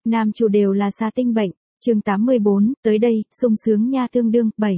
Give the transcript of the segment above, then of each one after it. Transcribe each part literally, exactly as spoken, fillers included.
Nam chủ đều là xà tinh bệnh. Chương tám mươi bốn, tới đây, sung sướng nha tương đương, bảy.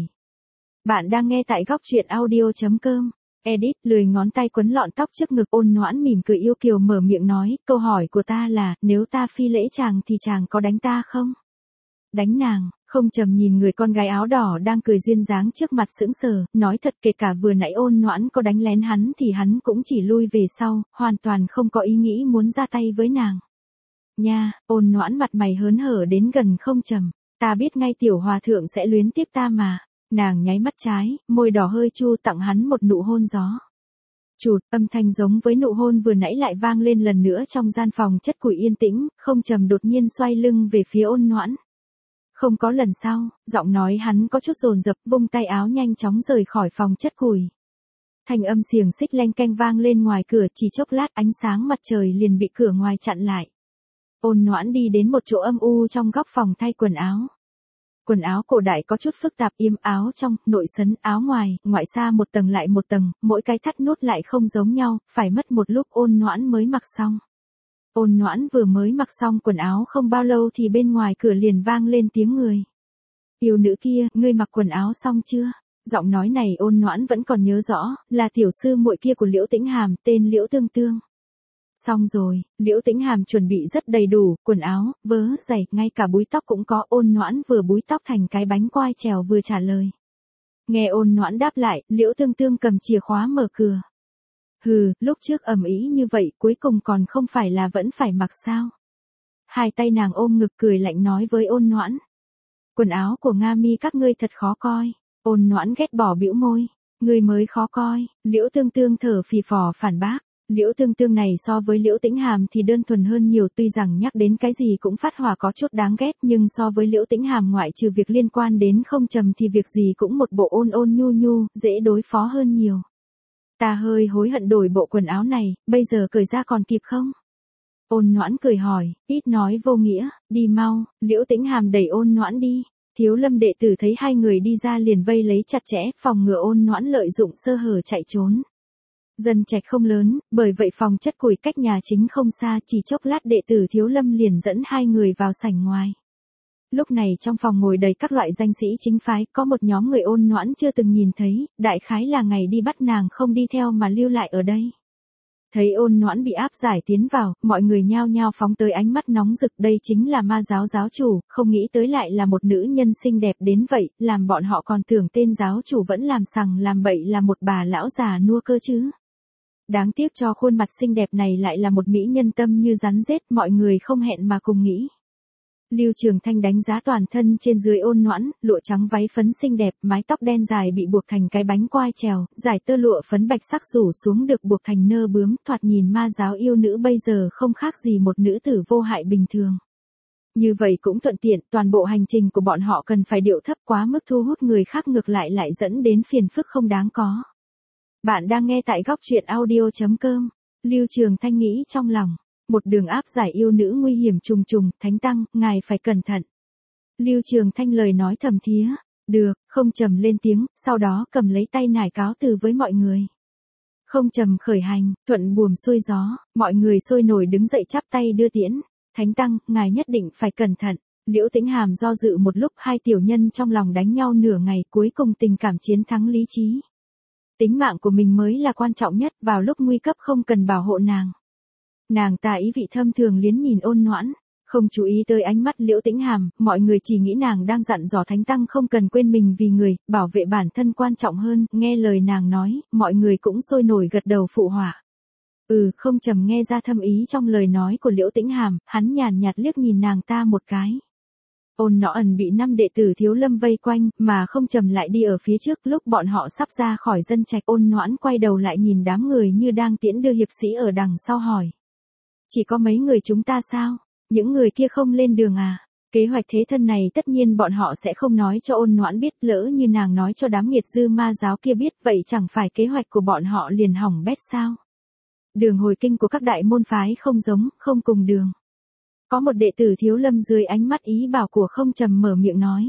Bạn đang nghe tại góc truyện audio.com. Edit, lười ngón tay quấn lọn tóc trước ngực, Ôn Noãn mỉm cười yêu kiều mở miệng nói, câu hỏi của ta là, nếu ta phi lễ chàng thì chàng có đánh ta không? Đánh nàng? Không Trầm nhìn người con gái áo đỏ đang cười duyên dáng trước mặt sững sờ, nói thật kể cả vừa nãy Ôn Noãn có đánh lén hắn thì hắn cũng chỉ lui về sau, hoàn toàn không có ý nghĩ muốn ra tay với nàng. Nha, Ôn Noãn mặt mày hớn hở đến gần Không Trầm, ta biết ngay tiểu hòa thượng sẽ luyến tiếc ta mà. Nàng nháy mắt trái, môi đỏ hơi chu tặng hắn một nụ hôn gió. Chụt, âm thanh giống với nụ hôn vừa nãy lại vang lên lần nữa trong gian phòng chất củi yên tĩnh, Không Trầm đột nhiên xoay lưng về phía Ôn Noãn. Không có lần sau, giọng nói hắn có chút dồn dập, vung tay áo nhanh chóng rời khỏi phòng chất củi. Thanh âm xiềng xích leng keng vang lên ngoài cửa, chỉ chốc lát ánh sáng mặt trời liền bị cửa ngoài chặn lại. Ôn Noãn đi đến một chỗ âm u trong góc phòng thay quần áo. Quần áo cổ đại có chút phức tạp, yếm áo trong, nội sấn, áo ngoài, ngoại xa một tầng lại một tầng, mỗi cái thắt nút lại không giống nhau, phải mất một lúc Ôn Noãn mới mặc xong. Ôn Noãn vừa mới mặc xong quần áo không bao lâu thì bên ngoài cửa liền vang lên tiếng người. Yêu nữ kia, ngươi mặc quần áo xong chưa? Giọng nói này Ôn Noãn vẫn còn nhớ rõ, là tiểu sư muội kia của Liễu Tĩnh Hàm, tên Liễu Tương Tương. Xong rồi, Liễu Tĩnh Hàm chuẩn bị rất đầy đủ, quần áo, vớ, giày, ngay cả búi tóc cũng có. Ôn Noãn vừa búi tóc thành cái bánh quai trèo vừa trả lời. Nghe Ôn Noãn đáp lại, Liễu Tương Tương cầm chìa khóa mở cửa. Hừ, lúc trước ầm ĩ như vậy, cuối cùng còn không phải là vẫn phải mặc sao? Hai tay nàng ôm ngực cười lạnh nói với Ôn Noãn. Quần áo của Nga Mi các ngươi thật khó coi. Ôn Noãn ghét bỏ bĩu môi. Ngươi mới khó coi. Liễu Tương Tương thở phì phò phản bác. Liễu Tương Tương này so với Liễu Tĩnh Hàm thì đơn thuần hơn nhiều, tuy rằng nhắc đến cái gì cũng phát hỏa có chút đáng ghét, nhưng so với Liễu Tĩnh Hàm ngoại trừ việc liên quan đến Không Trầm thì việc gì cũng một bộ ôn ôn nhu nhu, dễ đối phó hơn nhiều. Ta hơi hối hận đổi bộ quần áo này, bây giờ cởi ra còn kịp không? Ôn Noãn cười hỏi, ít nói vô nghĩa, đi mau. Liễu Tĩnh Hàm đẩy Ôn Noãn đi. Thiếu Lâm đệ tử thấy hai người đi ra liền vây lấy chặt chẽ, phòng ngừa Ôn Noãn lợi dụng sơ hở chạy trốn. Dân trạch không lớn, bởi vậy phòng chất củi cách nhà chính không xa, chỉ chốc lát đệ tử Thiếu Lâm liền dẫn hai người vào sảnh ngoài. Lúc này trong phòng ngồi đầy các loại danh sĩ chính phái, có một nhóm người Ôn Noãn chưa từng nhìn thấy, đại khái là ngày đi bắt nàng không đi theo mà lưu lại ở đây. Thấy Ôn Noãn bị áp giải tiến vào, mọi người nhao nhao phóng tới ánh mắt nóng rực, đây chính là ma giáo giáo chủ, không nghĩ tới lại là một nữ nhân xinh đẹp đến vậy, làm bọn họ còn tưởng tên giáo chủ vẫn làm sằng làm bậy là một bà lão già nua cơ chứ. Đáng tiếc cho khuôn mặt xinh đẹp này lại là một mỹ nhân tâm như rắn rết, mọi người không hẹn mà cùng nghĩ. Lưu Trường Thanh đánh giá toàn thân trên dưới Ôn Noãn, lụa trắng váy phấn xinh đẹp, mái tóc đen dài bị buộc thành cái bánh quai trèo, giải tơ lụa phấn bạch sắc rủ xuống được buộc thành nơ bướm, thoạt nhìn ma giáo yêu nữ bây giờ không khác gì một nữ tử vô hại bình thường. Như vậy cũng thuận tiện, toàn bộ hành trình của bọn họ cần phải điệu thấp, quá mức thu hút người khác ngược lại lại dẫn đến phiền phức không đáng có. Bạn đang nghe tại góc truyện audio.com. Lưu Trường Thanh nghĩ trong lòng. Một đường áp giải yêu nữ nguy hiểm trùng trùng, Thánh Tăng, ngài phải cẩn thận. Lưu Trường Thanh lời nói thầm thía. Được, Không Trầm lên tiếng, sau đó cầm lấy tay nải cáo từ với mọi người. Không Trầm khởi hành, thuận buồm xuôi gió, mọi người sôi nổi đứng dậy chắp tay đưa tiễn. Thánh Tăng, ngài nhất định phải cẩn thận. Liễu Tĩnh Hàm do dự một lúc, hai tiểu nhân trong lòng đánh nhau nửa ngày, cuối cùng tình cảm chiến thắng lý trí. Tính mạng của mình mới là quan trọng nhất, vào lúc nguy cấp không cần bảo hộ nàng. Nàng ta ý vị thâm thường liếc nhìn Ôn Noãn, không chú ý tới ánh mắt Liễu Tĩnh Hàm, mọi người chỉ nghĩ nàng đang dặn dò Thánh Tăng không cần quên mình vì người, bảo vệ bản thân quan trọng hơn, nghe lời nàng nói, mọi người cũng sôi nổi gật đầu phụ họa. Ừ, Không Trầm nghe ra thâm ý trong lời nói của Liễu Tĩnh Hàm, hắn nhàn nhạt liếc nhìn nàng ta một cái. Ôn Noãn bị năm đệ tử Thiếu Lâm vây quanh, mà Không Trầm lại đi ở phía trước, lúc bọn họ sắp ra khỏi dân trạch, Ôn Noãn quay đầu lại nhìn đám người như đang tiễn đưa hiệp sĩ ở đằng sau hỏi. Chỉ có mấy người chúng ta sao? Những người kia không lên đường à? Kế hoạch thế thân này tất nhiên bọn họ sẽ không nói cho Ôn Noãn biết, lỡ như nàng nói cho đám nghiệt dư ma giáo kia biết, vậy chẳng phải kế hoạch của bọn họ liền hỏng bét sao? Đường hồi kinh của các đại môn phái không giống, không cùng đường. Có một đệ tử Thiếu Lâm dưới ánh mắt ý bảo của Không Trầm mở miệng nói.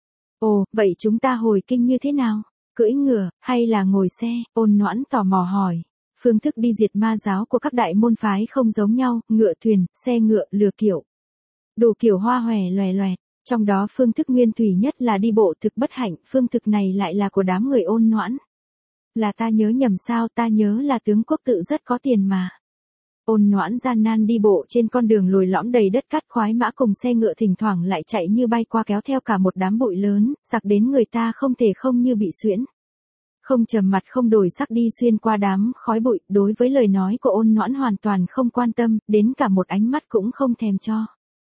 Ồ, vậy chúng ta hồi kinh như thế nào? Cưỡi ngựa, hay là ngồi xe? Ôn Noãn tò mò hỏi. Phương thức đi diệt ma giáo của các đại môn phái không giống nhau, ngựa thuyền, xe ngựa, lừa kiệu. Đủ kiểu hoa hòe loè loẹt, trong đó phương thức nguyên thủy nhất là đi bộ thực bất hạnh, phương thực này lại là của đám người Ôn Noãn. Là ta nhớ nhầm sao, ta nhớ là tướng quốc tự rất có tiền mà. Ôn Noãn gian nan đi bộ trên con đường lồi lõm đầy đất cát, khoái mã cùng xe ngựa thỉnh thoảng lại chạy như bay qua kéo theo cả một đám bụi lớn, sặc đến người ta không thể không như bị suyễn. Không trầm mặt không đổi sắc đi xuyên qua đám khói bụi, đối với lời nói của Ôn Noãn hoàn toàn không quan tâm, đến cả một ánh mắt cũng không thèm cho.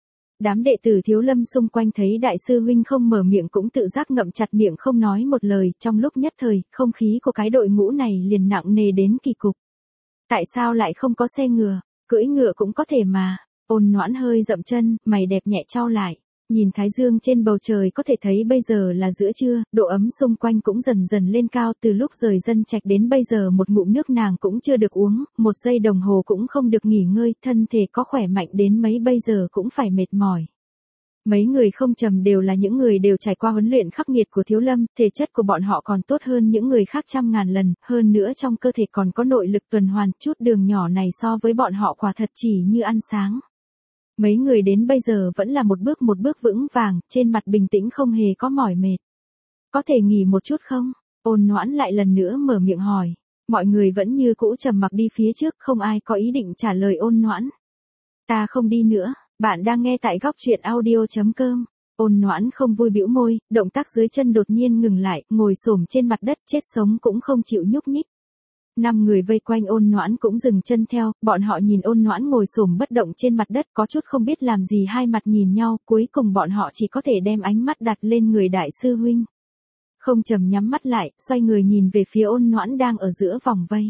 Đám đệ tử Thiếu Lâm xung quanh thấy đại sư huynh không mở miệng cũng tự giác ngậm chặt miệng không nói một lời, trong lúc nhất thời, không khí của cái đội ngũ này liền nặng nề đến kỳ cục. Tại sao lại không có xe ngựa, cưỡi ngựa cũng có thể mà. Ôn Noãn hơi dậm chân, mày đẹp nhẹ chau lại, nhìn thái dương trên bầu trời có thể thấy bây giờ là giữa trưa, độ ấm xung quanh cũng dần dần lên cao, từ lúc rời dân trạch đến bây giờ một ngụm nước nàng cũng chưa được uống, một giây đồng hồ cũng không được nghỉ ngơi, thân thể có khỏe mạnh đến mấy bây giờ cũng phải mệt mỏi. Mấy người không trầm đều là những người đều trải qua huấn luyện khắc nghiệt của Thiếu Lâm, thể chất của bọn họ còn tốt hơn những người khác trăm ngàn lần, hơn nữa trong cơ thể còn có nội lực tuần hoàn, chút đường nhỏ này so với bọn họ quả thật chỉ như ăn sáng. Mấy người đến bây giờ vẫn là một bước một bước vững vàng, trên mặt bình tĩnh không hề có mỏi mệt. Có thể nghỉ một chút không? Ôn Noãn lại lần nữa mở miệng hỏi. Mọi người vẫn như cũ trầm mặc đi phía trước, không ai có ý định trả lời Ôn Noãn. Ta không đi nữa, bạn đang nghe tại góc truyện audio chấm com. Ôn Noãn không vui bĩu môi, động tác dưới chân đột nhiên ngừng lại, ngồi xổm trên mặt đất chết sống cũng không chịu nhúc nhích. Năm người vây quanh Ôn Noãn cũng dừng chân theo, bọn họ nhìn Ôn Noãn ngồi xổm bất động trên mặt đất có chút không biết làm gì, hai mặt nhìn nhau, cuối cùng bọn họ chỉ có thể đem ánh mắt đặt lên người đại sư huynh. Không trầm nhắm mắt lại, xoay người nhìn về phía Ôn Noãn đang ở giữa vòng vây.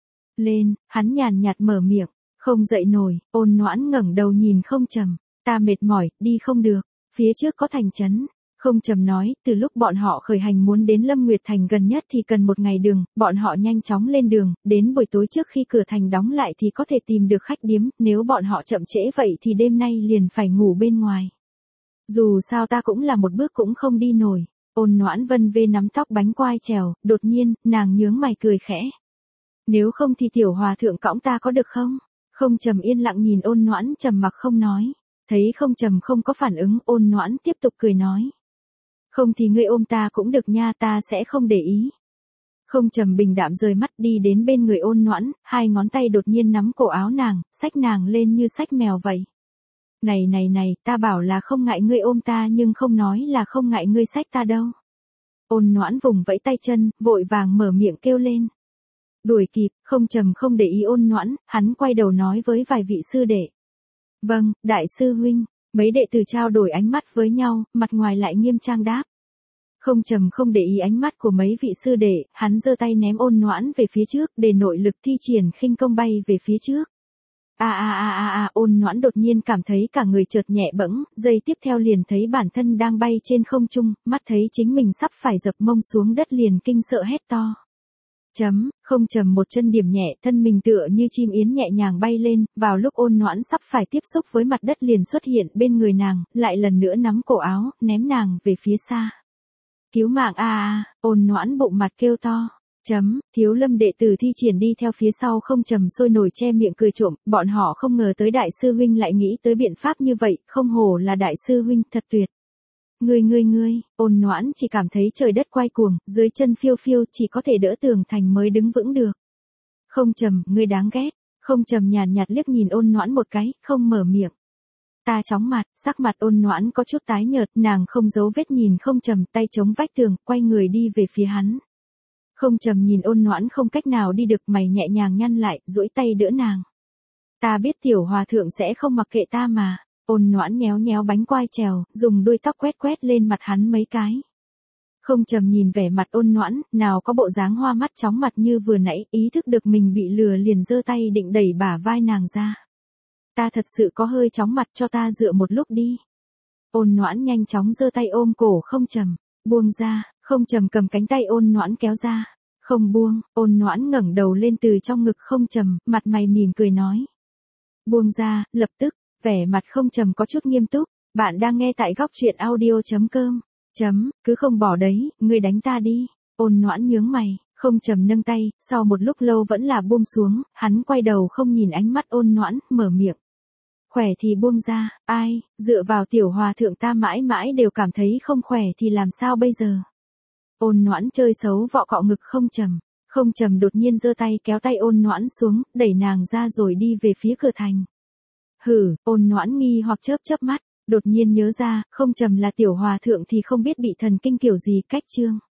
Lên, hắn nhàn nhạt mở miệng, không dậy nổi. Ôn Noãn ngẩng đầu nhìn không trầm, ta mệt mỏi, đi không được, phía trước có thành trấn. Không trầm nói, từ lúc bọn họ khởi hành muốn đến Lâm Nguyệt Thành gần nhất thì cần một ngày đường, bọn họ nhanh chóng lên đường, đến buổi tối trước khi cửa thành đóng lại thì có thể tìm được khách điếm, nếu bọn họ chậm trễ vậy thì đêm nay liền phải ngủ bên ngoài. Dù sao ta cũng là một bước cũng không đi nổi. Ôn Noãn vân vê nắm tóc bánh quai trèo, đột nhiên, nàng nhướng mày cười khẽ. Nếu không thì tiểu hòa thượng cõng ta có được không? Không trầm yên lặng nhìn Ôn Noãn trầm mặc không nói, thấy không trầm không có phản ứng, Ôn Noãn tiếp tục cười nói. Không thì ngươi ôm ta cũng được nha, ta sẽ không để ý. Không trầm bình đạm rời mắt đi đến bên người Ôn Noãn, hai ngón tay đột nhiên nắm cổ áo nàng, xách nàng lên như xách mèo vậy. Này này này, ta bảo là không ngại ngươi ôm ta nhưng không nói là không ngại ngươi xách ta đâu. Ôn Noãn vùng vẫy tay chân, vội vàng mở miệng kêu lên. Đuổi kịp, không trầm không để ý Ôn Noãn, hắn quay đầu nói với vài vị sư đệ. Vâng, đại sư huynh. Mấy đệ tử trao đổi ánh mắt với nhau, mặt ngoài lại nghiêm trang đáp. Không trầm không để ý ánh mắt của mấy vị sư đệ, hắn giơ tay ném Ôn Noãn về phía trước, để nội lực thi triển khinh công bay về phía trước. A a a a a, Ôn Noãn đột nhiên cảm thấy cả người chợt nhẹ bẫng, giây tiếp theo liền thấy bản thân đang bay trên không trung, mắt thấy chính mình sắp phải dập mông xuống đất liền kinh sợ hét to. Chấm, không trầm một chân điểm nhẹ, thân mình tựa như chim yến nhẹ nhàng bay lên, vào lúc Ôn Noãn sắp phải tiếp xúc với mặt đất liền xuất hiện bên người nàng, lại lần nữa nắm cổ áo, ném nàng về phía xa. Cứu mạng a a, Ôn Noãn bụng mặt kêu to. Chấm, Thiếu Lâm đệ tử thi triển đi theo phía sau không trầm sôi nổi che miệng cười trộm, bọn họ không ngờ tới đại sư huynh lại nghĩ tới biện pháp như vậy, không hổ là đại sư huynh, thật tuyệt. Ngươi ngươi ngươi, Ôn Noãn chỉ cảm thấy trời đất quay cuồng, dưới chân phiêu phiêu, chỉ có thể đỡ tường thành mới đứng vững được. Không trầm, ngươi đáng ghét. Không trầm nhàn nhạt liếc nhìn Ôn Noãn một cái, không mở miệng. Ta chóng mặt, sắc mặt Ôn Noãn có chút tái nhợt, nàng không giấu vết nhìn không trầm, tay chống vách tường, quay người đi về phía hắn. Không trầm nhìn Ôn Noãn không cách nào đi được, mày nhẹ nhàng nhăn lại, duỗi tay đỡ nàng. Ta biết tiểu hòa thượng sẽ không mặc kệ ta mà. Ôn Noãn nhéo nhéo bánh quai trèo, dùng đuôi tóc quét quét lên mặt hắn mấy cái. Không trầm nhìn vẻ mặt Ôn Noãn, nào có bộ dáng hoa mắt chóng mặt như vừa nãy, ý thức được mình bị lừa liền giơ tay định đẩy bả vai nàng ra. Ta thật sự có hơi chóng mặt, cho ta dựa một lúc đi. Ôn Noãn nhanh chóng giơ tay ôm cổ không trầm, buông ra, không trầm cầm cánh tay Ôn Noãn kéo ra. Không buông, Ôn Noãn ngẩng đầu lên từ trong ngực không trầm, mặt mày mỉm cười nói. Buông ra, lập tức. Vẻ mặt không trầm có chút nghiêm túc, bạn đang nghe tại góc truyện audio chấm com. Chấm, cứ không bỏ đấy, ngươi đánh ta đi. Ôn Noãn nhướng mày, không trầm nâng tay, sau một lúc lâu vẫn là buông xuống, hắn quay đầu không nhìn ánh mắt Ôn Noãn, mở miệng. Khỏe thì buông ra, ai, dựa vào tiểu hòa thượng ta mãi mãi đều cảm thấy không khỏe thì làm sao bây giờ. Ôn Noãn chơi xấu vọ cọ ngực không trầm. Không trầm đột nhiên giơ tay kéo tay Ôn Noãn xuống, đẩy nàng ra rồi đi về phía cửa thành. Hử, Ôn Noãn nghi hoặc chớp chớp mắt, đột nhiên nhớ ra, không trầm là tiểu hòa thượng thì không biết bị thần kinh kiểu gì cách trương.